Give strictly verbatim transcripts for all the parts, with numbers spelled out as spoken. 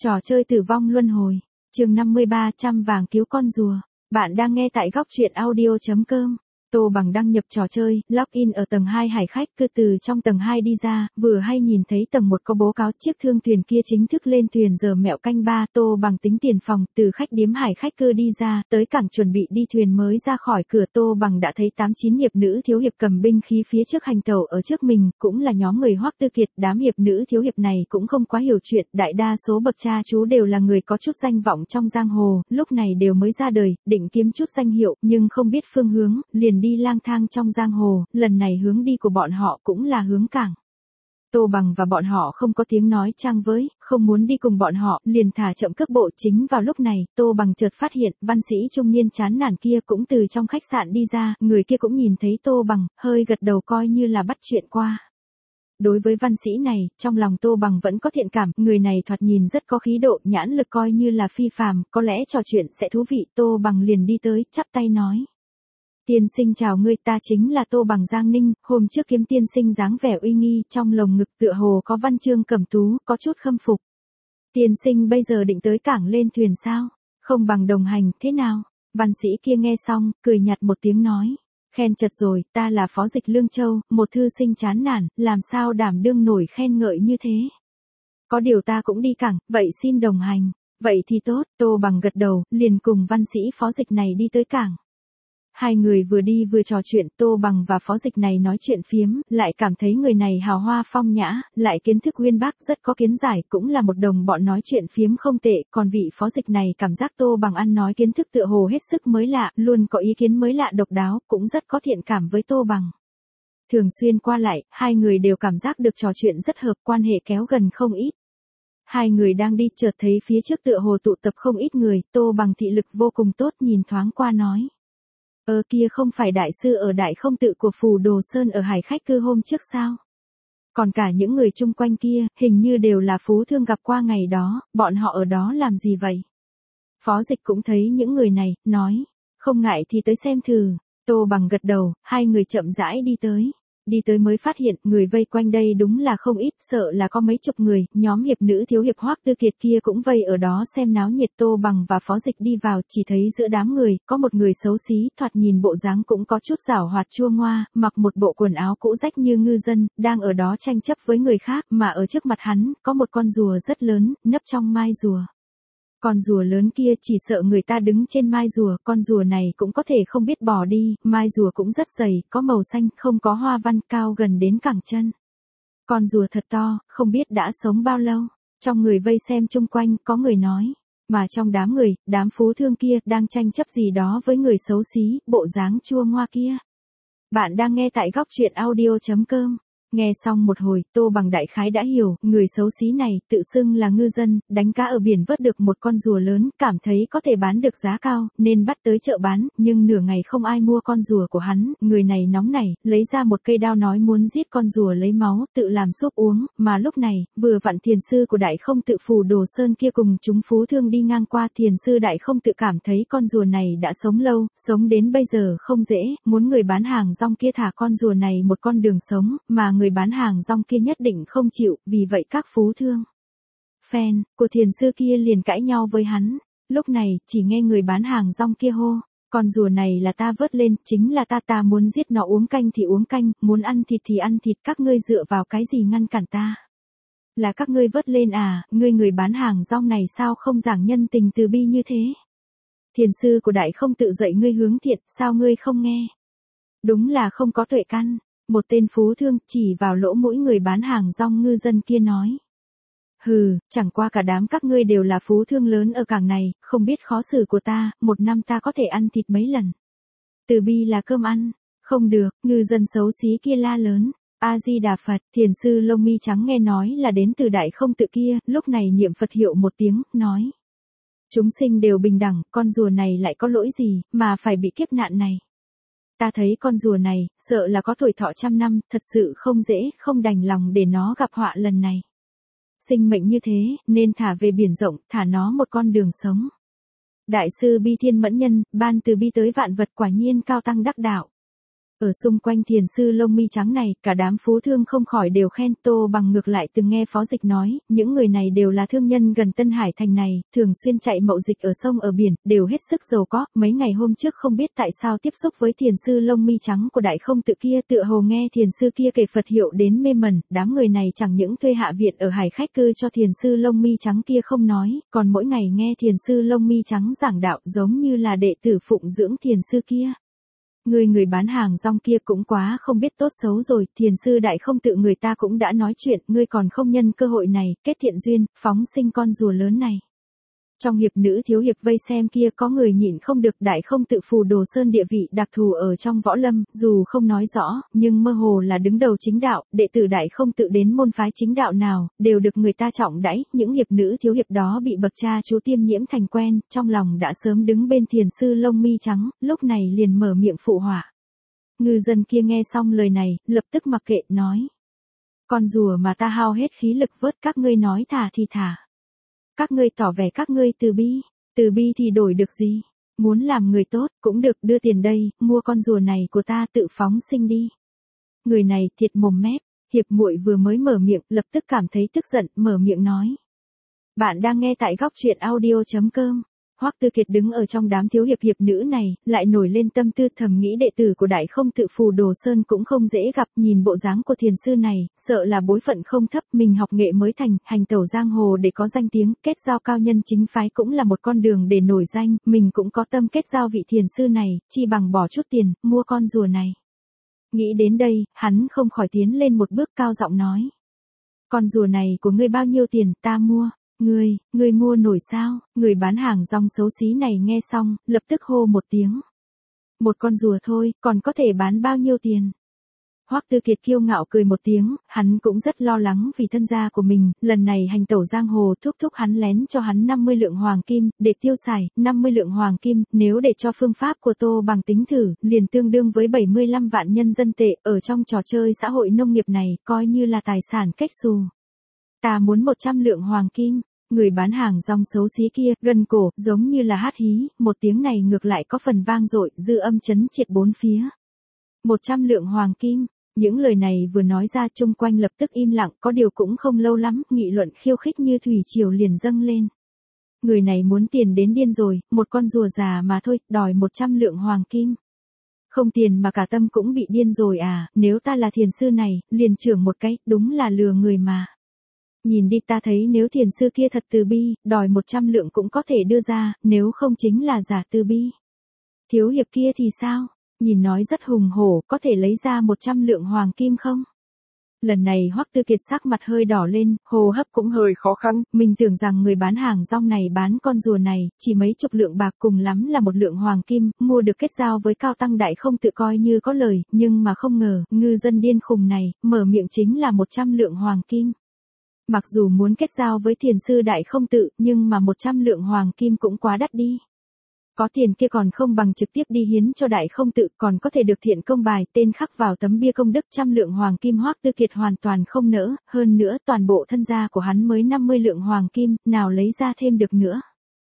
Trò chơi tử vong luân hồi, chương năm mươi ba trăm vàng cứu con rùa. Bạn đang nghe tại góc truyện audio chấm com. Tô Bằng đăng nhập trò chơi, login ở tầng hai hải khách cư từ trong tầng hai đi ra, vừa hay nhìn thấy tầng một có bố cáo chiếc thương thuyền kia chính thức lên thuyền giờ mẹo canh ba. Tô Bằng tính tiền phòng, từ khách điếm hải khách cư đi ra, tới cảng chuẩn bị đi thuyền mới ra khỏi cửa. Tô Bằng đã thấy tám chín hiệp nữ thiếu hiệp cầm binh khí phía trước hành tẩu ở trước mình, cũng là nhóm người Hoắc Tư Kiệt. Đám hiệp nữ thiếu hiệp này cũng không quá hiểu chuyện, đại đa số bậc cha chú đều là người có chút danh vọng trong giang hồ, lúc này đều mới ra đời, định kiếm chút danh hiệu, nhưng không biết phương hướng, liền đi lang thang trong giang hồ. Lần này hướng đi của bọn họ cũng là hướng cảng. Tô Bằng và bọn họ không có tiếng nói trang với, không muốn đi cùng bọn họ, liền thả chậm cước bộ. Chính vào lúc này, Tô Bằng chợt phát hiện, văn sĩ trung niên chán nản kia cũng từ trong khách sạn đi ra, người kia cũng nhìn thấy Tô Bằng, hơi gật đầu coi như là bắt chuyện qua. Đối với văn sĩ này, trong lòng Tô Bằng vẫn có thiện cảm, người này thoạt nhìn rất có khí độ, nhãn lực coi như là phi phàm, có lẽ trò chuyện sẽ thú vị. Tô Bằng liền đi tới, chắp tay nói. Tiên sinh chào ngươi, ta chính là Tô Bằng Giang Ninh, hôm trước kiếm tiên sinh dáng vẻ uy nghi, trong lồng ngực tựa hồ có văn chương cẩm tú, có chút khâm phục. Tiên sinh bây giờ định tới cảng lên thuyền sao? Không bằng đồng hành, thế nào? Văn sĩ kia nghe xong, cười nhạt một tiếng nói. Khen chật rồi, ta là phó dịch Lương Châu, một thư sinh chán nản, làm sao đảm đương nổi khen ngợi như thế? Có điều ta cũng đi cảng, vậy xin đồng hành. Vậy thì tốt, Tô Bằng gật đầu, liền cùng văn sĩ phó dịch này đi tới cảng. Hai người vừa đi vừa trò chuyện, Tô Bằng và phó dịch này nói chuyện phiếm, lại cảm thấy người này hào hoa phong nhã, lại kiến thức uyên bác, rất có kiến giải, cũng là một đồng bọn nói chuyện phiếm không tệ. Còn vị phó dịch này cảm giác Tô Bằng ăn nói kiến thức tựa hồ hết sức mới lạ, luôn có ý kiến mới lạ độc đáo, cũng rất có thiện cảm với Tô Bằng. Thường xuyên qua lại, hai người đều cảm giác được trò chuyện rất hợp, quan hệ kéo gần không ít. Hai người đang đi chợt thấy phía trước tựa hồ tụ tập không ít người, Tô Bằng thị lực vô cùng tốt, nhìn thoáng qua nói. Ờ kia không phải đại sư ở đại không tự của Phù Đồ Sơn ở hải khách cư hôm trước sao? Còn cả những người chung quanh kia, hình như đều là phú thương gặp qua ngày đó, bọn họ ở đó làm gì vậy? Phó dịch cũng thấy những người này, nói, không ngại thì tới xem thử. Tô Bằng gật đầu, hai người chậm rãi đi tới. Đi tới mới phát hiện, người vây quanh đây đúng là không ít, sợ là có mấy chục người, nhóm hiệp nữ thiếu hiệp Hoắc Tư Kiệt kia cũng vây ở đó xem náo nhiệt. Tô Bằng và phó dịch đi vào, chỉ thấy giữa đám người, có một người xấu xí, thoạt nhìn bộ dáng cũng có chút giảo hoạt chua ngoa, mặc một bộ quần áo cũ rách như ngư dân, đang ở đó tranh chấp với người khác, mà ở trước mặt hắn, có một con rùa rất lớn, nấp trong mai rùa. Con rùa lớn kia chỉ sợ người ta đứng trên mai rùa, con rùa này cũng có thể không biết bỏ đi, mai rùa cũng rất dày, có màu xanh, không có hoa văn, cao gần đến cẳng chân. Con rùa thật to, không biết đã sống bao lâu. Trong người vây xem chung quanh, có người nói, mà trong đám người, đám phú thương kia đang tranh chấp gì đó với người xấu xí, bộ dáng chua ngoa kia. Bạn đang nghe tại góc truyện audio chấm com. Nghe xong một hồi, Tô Bằng đại khái đã hiểu, người xấu xí này, tự xưng là ngư dân, đánh cá ở biển vớt được một con rùa lớn, cảm thấy có thể bán được giá cao, nên bắt tới chợ bán, nhưng nửa ngày không ai mua con rùa của hắn, người này nóng nảy, lấy ra một cây đao nói muốn giết con rùa lấy máu, tự làm súp uống, mà lúc này, vừa vặn thiền sư của đại không tự Phù Đồ Sơn kia cùng chúng phú thương đi ngang qua. Thiền sư đại không tự cảm thấy con rùa này đã sống lâu, sống đến bây giờ không dễ, muốn người bán hàng rong kia thả con rùa này một con đường sống, mà người bán hàng rong kia nhất định không chịu, vì vậy các phú thương fan của thiền sư kia liền cãi nhau với hắn. Lúc này, chỉ nghe người bán hàng rong kia hô, con rùa này là ta vớt lên, chính là ta ta muốn giết nó uống canh thì uống canh, muốn ăn thịt thì ăn thịt, các ngươi dựa vào cái gì ngăn cản ta? Là các ngươi vớt lên à, ngươi người bán hàng rong này sao không giảng nhân tình từ bi như thế? Thiền sư của đại không tự dạy ngươi hướng thiện, sao ngươi không nghe? Đúng là không có tuệ căn. Một tên phú thương chỉ vào lỗ mũi người bán hàng rong ngư dân kia nói. Hừ, chẳng qua cả đám các ngươi đều là phú thương lớn ở cảng này, không biết khó xử của ta, một năm ta có thể ăn thịt mấy lần. Từ bi là cơm ăn, không được, ngư dân xấu xí kia la lớn. A-di-đà Phật, thiền sư lông mi trắng nghe nói là đến từ đại không tự kia, lúc này niệm Phật hiệu một tiếng, nói. Chúng sinh đều bình đẳng, con rùa này lại có lỗi gì, mà phải bị kiếp nạn này. Ta thấy con rùa này, sợ là có tuổi thọ trăm năm, thật sự không dễ, không đành lòng để nó gặp họa lần này. Sinh mệnh như thế, nên thả về biển rộng, thả nó một con đường sống. Đại sư Bi Thiên Mẫn Nhân, ban từ bi tới vạn vật quả nhiên cao tăng đắc đạo. Ở xung quanh thiền sư lông mi trắng này, cả đám phú thương không khỏi đều khen. Tô Bằng ngược lại từng nghe Phó Dịch nói, những người này đều là thương nhân gần Tân Hải thành này, thường xuyên chạy mậu dịch ở sông ở biển, đều hết sức giàu có. Mấy ngày hôm trước không biết tại sao tiếp xúc với thiền sư lông mi trắng của Đại Không Tự kia, tựa hồ nghe thiền sư kia kể Phật hiệu đến mê mẩn. Đám người này chẳng những thuê hạ viện ở hải khách cư cho thiền sư lông mi trắng kia không nói, còn mỗi ngày nghe thiền sư lông mi trắng giảng đạo, giống như là đệ tử phụng dưỡng thiền sư kia. Người người bán hàng rong kia cũng quá không biết tốt xấu rồi, thiền sư Đại Không Tự người ta cũng đã nói chuyện, ngươi còn không nhân cơ hội này, kết thiện duyên, phóng sinh con rùa lớn này. Trong hiệp nữ thiếu hiệp vây xem kia có người nhịn không được. Đại Không Tự Phù Đồ Sơn địa vị đặc thù ở trong võ lâm, dù không nói rõ, nhưng mơ hồ là đứng đầu chính đạo, đệ tử Đại Không Tự đến môn phái chính đạo nào, đều được người ta trọng đãi. Những hiệp nữ thiếu hiệp đó bị bậc cha chú tiêm nhiễm thành quen, trong lòng đã sớm đứng bên thiền sư lông mi trắng, lúc này liền mở miệng phụ họa. Ngư dân kia nghe xong lời này, lập tức mặc kệ, nói. Con rùa mà ta hao hết khí lực vớt, các ngươi nói thả thì thả. Các ngươi tỏ vẻ các ngươi từ bi, từ bi thì đổi được gì? Muốn làm người tốt, cũng được, đưa tiền đây, mua con rùa này của ta tự phóng sinh đi. Người này thiệt mồm mép, hiệp muội vừa mới mở miệng, lập tức cảm thấy tức giận, mở miệng nói. Bạn đang nghe tại góc truyện audio chấm com. Hoắc Tư Kiệt đứng ở trong đám thiếu hiệp hiệp nữ này, lại nổi lên tâm tư thầm nghĩ đệ tử của Đại Không Tự Phù Đồ Sơn cũng không dễ gặp, nhìn bộ dáng của thiền sư này, sợ là bối phận không thấp, mình học nghệ mới thành, hành tẩu giang hồ để có danh tiếng, kết giao cao nhân chính phái cũng là một con đường để nổi danh, mình cũng có tâm kết giao vị thiền sư này, chi bằng bỏ chút tiền, mua con rùa này. Nghĩ đến đây, hắn không khỏi tiến lên một bước cao giọng nói. Con rùa này của ngươi bao nhiêu tiền, ta mua. Ngươi, ngươi mua nổi sao? Người bán hàng rong xấu xí này nghe xong, lập tức hô một tiếng. Một con rùa thôi, còn có thể bán bao nhiêu tiền? Hoắc Tư Kiệt kiêu ngạo cười một tiếng, hắn cũng rất lo lắng vì thân gia của mình, lần này hành tẩu giang hồ thúc thúc hắn lén cho hắn năm mươi lượng hoàng kim, để tiêu xài, năm mươi lượng hoàng kim, nếu để cho phương pháp của Tô Bằng tính thử, liền tương đương với bảy mươi lăm vạn nhân dân tệ, ở trong trò chơi xã hội nông nghiệp này, coi như là tài sản cách xù. Ta muốn một trăm lượng hoàng kim. Người bán hàng rong xấu xí kia, gần cổ, giống như là hát hí, một tiếng này ngược lại có phần vang dội, dư âm chấn triệt bốn phía. Một trăm lượng hoàng kim, những lời này vừa nói ra chung quanh lập tức im lặng, có điều cũng không lâu lắm, nghị luận khiêu khích như thủy triều liền dâng lên. Người này muốn tiền đến điên rồi, một con rùa già mà thôi, đòi một trăm lượng hoàng kim. Không tiền mà cả tâm cũng bị điên rồi à, nếu ta là thiền sư này, liền trưởng một cái, đúng là lừa người mà. Nhìn đi, ta thấy nếu thiền sư kia thật từ bi, đòi một trăm lượng cũng có thể đưa ra, nếu không chính là giả từ bi. Thiếu hiệp kia thì sao? Nhìn nói rất hùng hổ, có thể lấy ra một trăm lượng hoàng kim không? Lần này Hoắc Tư Kiệt sắc mặt hơi đỏ lên, hô hấp cũng hơi khó khăn, mình tưởng rằng người bán hàng rong này bán con rùa này, chỉ mấy chục lượng bạc cùng lắm là một lượng hoàng kim, mua được kết giao với cao tăng Đại Không Tự coi như có lời, nhưng mà không ngờ, ngư dân điên khùng này, mở miệng chính là một trăm lượng hoàng kim. Mặc dù muốn kết giao với thiền sư Đại Không Tự, nhưng mà một trăm lượng hoàng kim cũng quá đắt đi. Có tiền kia còn không bằng trực tiếp đi hiến cho Đại Không Tự, còn có thể được thiện công bài, tên khắc vào tấm bia công đức. Trăm lượng hoàng kim Hoắc Tư Kiệt hoàn toàn không nỡ, hơn nữa toàn bộ thân gia của hắn mới năm mươi lượng hoàng kim, nào lấy ra thêm được nữa.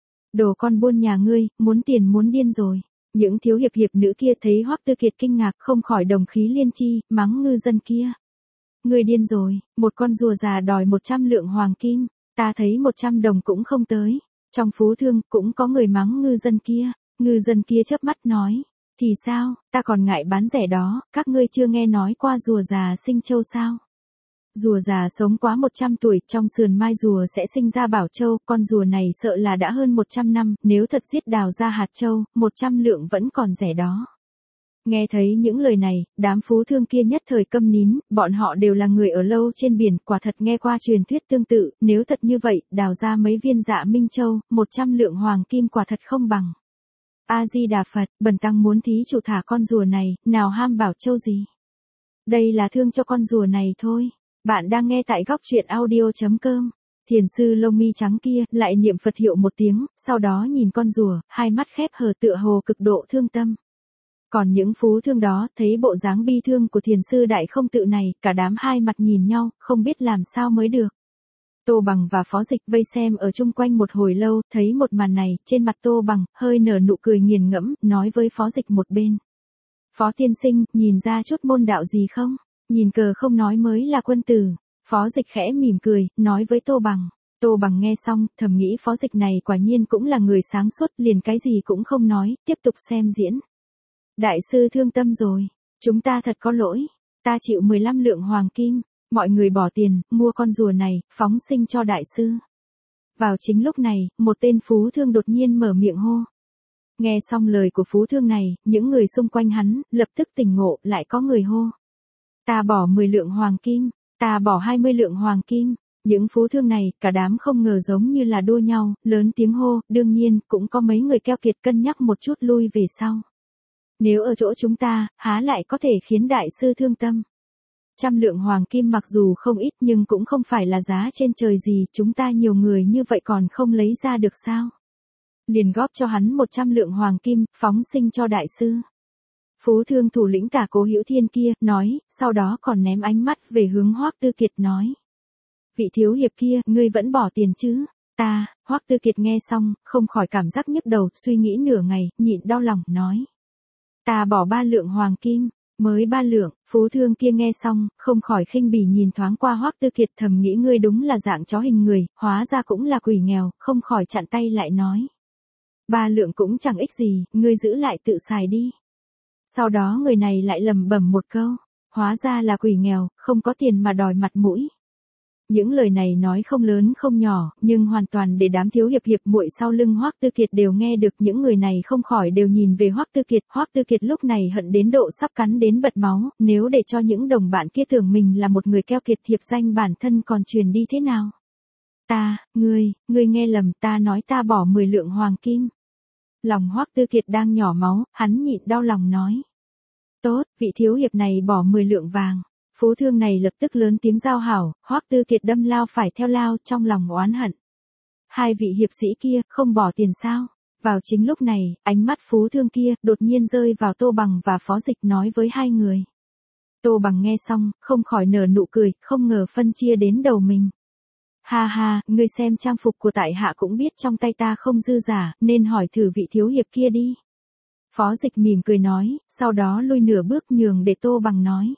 Đồ con buôn nhà ngươi, muốn tiền muốn điên rồi. Những thiếu hiệp hiệp nữ kia thấy Hoắc Tư Kiệt kinh ngạc không khỏi đồng khí liên chi, mắng ngư dân kia. Ngươi điên rồi, một con rùa già đòi một trăm lượng hoàng kim, ta thấy một trăm đồng cũng không tới. Trong phú thương cũng có người mắng ngư dân kia, ngư dân kia chớp mắt nói, thì sao, ta còn ngại bán rẻ đó, các ngươi chưa nghe nói qua rùa già sinh châu sao? Rùa già sống quá một trăm tuổi, trong sườn mai rùa sẽ sinh ra bảo châu, con rùa này sợ là đã hơn một trăm năm, nếu thật giết đào ra hạt châu, một trăm lượng vẫn còn rẻ đó. Nghe thấy những lời này, đám phú thương kia nhất thời câm nín, bọn họ đều là người ở lâu trên biển, quả thật nghe qua truyền thuyết tương tự, nếu thật như vậy, đào ra mấy viên dạ minh châu, một trăm lượng hoàng kim quả thật không bằng. A-di-đà Phật, bần tăng muốn thí chủ thả con rùa này, nào ham bảo châu gì. Đây là thương cho con rùa này thôi. Bạn đang nghe tại góc truyện audio chấm com. Thiền sư lông mi trắng kia, lại niệm Phật hiệu một tiếng, sau đó nhìn con rùa, hai mắt khép hờ tựa hồ cực độ thương tâm. Còn những phú thương đó, thấy bộ dáng bi thương của thiền sư Đại Không Tự này, cả đám hai mặt nhìn nhau, không biết làm sao mới được. Tô Bằng và Phó Dịch vây xem ở chung quanh một hồi lâu, thấy một màn này, trên mặt Tô Bằng, hơi nở nụ cười nghiền ngẫm, nói với Phó Dịch một bên. Phó tiên sinh, nhìn ra chút môn đạo gì không? Nhìn cờ không nói mới là quân tử. Phó Dịch khẽ mỉm cười, nói với Tô Bằng. Tô Bằng nghe xong, thầm nghĩ Phó Dịch này quả nhiên cũng là người sáng suốt, liền cái gì cũng không nói, tiếp tục xem diễn. Đại sư thương tâm rồi, chúng ta thật có lỗi, ta chịu mười lăm lượng hoàng kim, mọi người bỏ tiền, mua con rùa này, phóng sinh cho đại sư. Vào chính lúc này, một tên phú thương đột nhiên mở miệng hô. Nghe xong lời của phú thương này, những người xung quanh hắn, lập tức tỉnh ngộ, lại có người hô. Ta bỏ mười lượng hoàng kim, ta bỏ hai mươi lượng hoàng kim. Những phú thương này, cả đám không ngờ giống như là đua nhau, lớn tiếng hô, đương nhiên, cũng có mấy người keo kiệt cân nhắc một chút lui về sau. Nếu ở chỗ chúng ta, há lại có thể khiến đại sư thương tâm. Trăm lượng hoàng kim mặc dù không ít nhưng cũng không phải là giá trên trời gì, chúng ta nhiều người như vậy còn không lấy ra được sao. Liền góp cho hắn một trăm lượng hoàng kim, phóng sinh cho đại sư. Phú thương thủ lĩnh cả Cố Hữu Thiên kia, nói, sau đó còn ném ánh mắt về hướng Hoắc Tư Kiệt nói. Vị thiếu hiệp kia, ngươi vẫn bỏ tiền chứ? Ta, Hoắc Tư Kiệt nghe xong, không khỏi cảm giác nhức đầu, suy nghĩ nửa ngày, nhịn đau lòng, nói. Ta bỏ ba lượng hoàng kim, mới ba lượng, phú thương kia nghe xong, không khỏi khinh bỉ nhìn thoáng qua Hoắc Tư Kiệt, thầm nghĩ ngươi đúng là dạng chó hình người, hóa ra cũng là quỷ nghèo, không khỏi chặn tay lại nói. Ba lượng cũng chẳng ích gì, ngươi giữ lại tự xài đi. Sau đó người này lại lẩm bẩm một câu, hóa ra là quỷ nghèo, không có tiền mà đòi mặt mũi. Những lời này nói không lớn không nhỏ, nhưng hoàn toàn để đám thiếu hiệp hiệp muội sau lưng Hoắc Tư Kiệt đều nghe được, những người này không khỏi đều nhìn về Hoắc Tư Kiệt. Hoắc Tư Kiệt lúc này hận đến độ sắp cắn đến bật máu, nếu để cho những đồng bạn kia tưởng mình là một người keo kiệt, hiệp danh bản thân còn truyền đi thế nào? Ta, ngươi, ngươi nghe lầm, ta nói ta bỏ mười lượng hoàng kim. Lòng Hoắc Tư Kiệt đang nhỏ máu, hắn nhịn đau lòng nói. Tốt, vị thiếu hiệp này bỏ mười lượng vàng. Phú thương này lập tức lớn tiếng giao hảo, Hoắc Tư Kiệt đâm lao phải theo lao, trong lòng oán hận. Hai vị hiệp sĩ kia, không bỏ tiền sao? Vào chính lúc này, ánh mắt phú thương kia, đột nhiên rơi vào Tô Bằng và Phó Dịch, nói với hai người. Tô Bằng nghe xong, không khỏi nở nụ cười, không ngờ phân chia đến đầu mình. Ha ha, ngươi xem trang phục của tại hạ cũng biết trong tay ta không dư giả, nên hỏi thử vị thiếu hiệp kia đi. Phó Dịch mỉm cười nói, sau đó lui nửa bước nhường để Tô Bằng nói.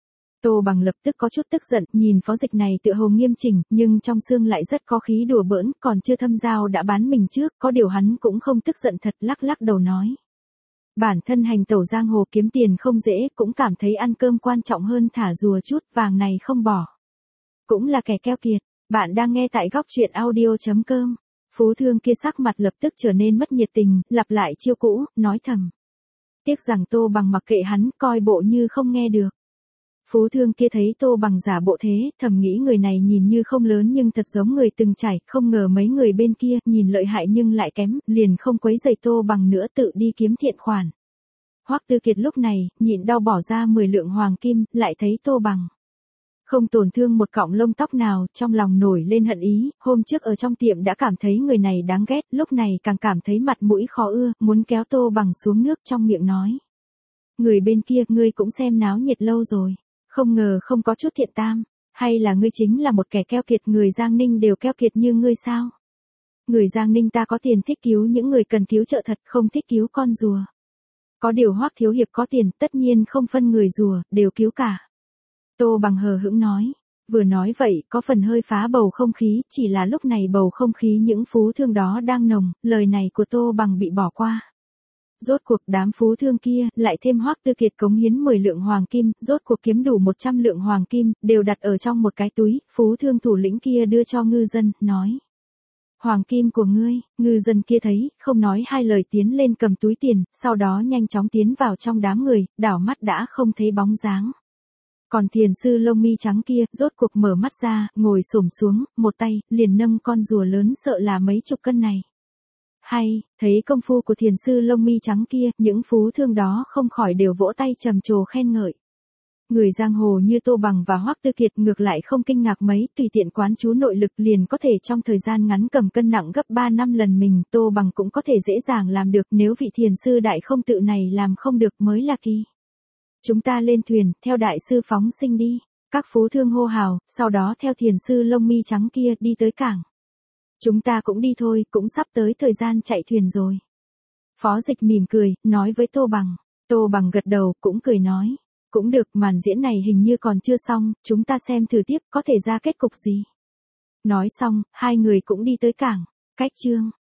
Tô Bằng lập tức có chút tức giận, nhìn Phó Dịch này tựa hồ nghiêm chỉnh, nhưng trong xương lại rất có khí đùa bỡn, còn chưa thâm giao đã bán mình trước, có điều hắn cũng không tức giận thật, lắc lắc đầu nói. Bản thân hành tẩu giang hồ kiếm tiền không dễ, cũng cảm thấy ăn cơm quan trọng hơn thả rùa chút, vàng này không bỏ. Cũng là kẻ keo kiệt, bạn đang nghe tại góc truyện audio chấm com. Phú thương kia sắc mặt lập tức trở nên mất nhiệt tình, lặp lại chiêu cũ, nói thầm. Tiếc rằng Tô Bằng mặc kệ hắn, coi bộ như không nghe được. Phú thương kia thấy Tô Bằng giả bộ thế, thầm nghĩ người này nhìn như không lớn nhưng thật giống người từng trải, không ngờ mấy người bên kia nhìn lợi hại nhưng lại kém, liền không quấy rầy Tô Bằng nữa, tự đi kiếm thiện khoản. Hoắc Tư Kiệt lúc này, nhịn đau bỏ ra mười lượng hoàng kim, lại thấy Tô Bằng không tổn thương một cọng lông tóc nào, trong lòng nổi lên hận ý, hôm trước ở trong tiệm đã cảm thấy người này đáng ghét, lúc này càng cảm thấy mặt mũi khó ưa, muốn kéo Tô Bằng xuống nước, trong miệng nói. Người bên kia, ngươi cũng xem náo nhiệt lâu rồi. Không ngờ không có chút thiện tam, hay là ngươi chính là một kẻ keo kiệt, người Giang Ninh đều keo kiệt như ngươi sao? Người Giang Ninh ta có tiền thích cứu những người cần cứu trợ thật, không thích cứu con rùa. Có điều Hoắc thiếu hiệp có tiền, tất nhiên không phân người rùa, đều cứu cả. Tô Bằng hờ hững nói, vừa nói vậy, có phần hơi phá bầu không khí, chỉ là lúc này bầu không khí những phú thương đó đang nồng, lời này của Tô Bằng bị bỏ qua. Rốt cuộc đám phú thương kia, lại thêm Hoắc Tư Kiệt cống hiến mười lượng hoàng kim, rốt cuộc kiếm đủ một trăm lượng hoàng kim, đều đặt ở trong một cái túi, phú thương thủ lĩnh kia đưa cho ngư dân, nói. Hoàng kim của ngươi, ngư dân kia thấy, không nói hai lời tiến lên cầm túi tiền, sau đó nhanh chóng tiến vào trong đám người, đảo mắt đã không thấy bóng dáng. Còn thiền sư lông mi trắng kia, rốt cuộc mở mắt ra, ngồi xổm xuống, một tay, liền nâng con rùa lớn sợ là mấy chục cân này. Hay, thấy công phu của thiền sư lông mi trắng kia, những phú thương đó không khỏi đều vỗ tay trầm trồ khen ngợi. Người giang hồ như Tô Bằng và Hoắc Tư Kiệt ngược lại không kinh ngạc mấy, tùy tiện quán chú nội lực liền có thể trong thời gian ngắn cầm cân nặng gấp ba năm lần mình, Tô Bằng cũng có thể dễ dàng làm được, nếu vị thiền sư đại không tự này làm không được mới là kỳ. Chúng ta lên thuyền, theo đại sư phóng sinh đi. Các phú thương hô hào, sau đó theo thiền sư lông mi trắng kia đi tới cảng. Chúng ta cũng đi thôi, cũng sắp tới thời gian chạy thuyền rồi. Phó Dịch mỉm cười, nói với Tô Bằng. Tô Bằng gật đầu, cũng cười nói. Cũng được, màn diễn này hình như còn chưa xong, chúng ta xem thử tiếp có thể ra kết cục gì. Nói xong, hai người cũng đi tới cảng. Cách chương